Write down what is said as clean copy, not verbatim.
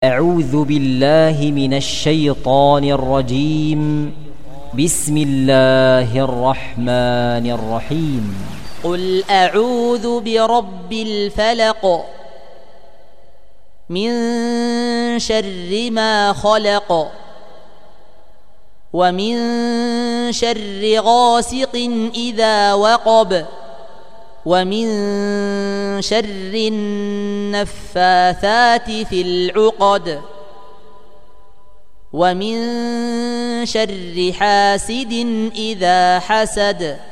أعوذ بالله من الشيطان الرجيم. بسم الله الرحمن الرحيم. قل أعوذ برب الفلق من شر ما خلق ومن شر غاسق إذا وقب ومن شر النفاثات في العقد ومن شر حاسد إذا حسد.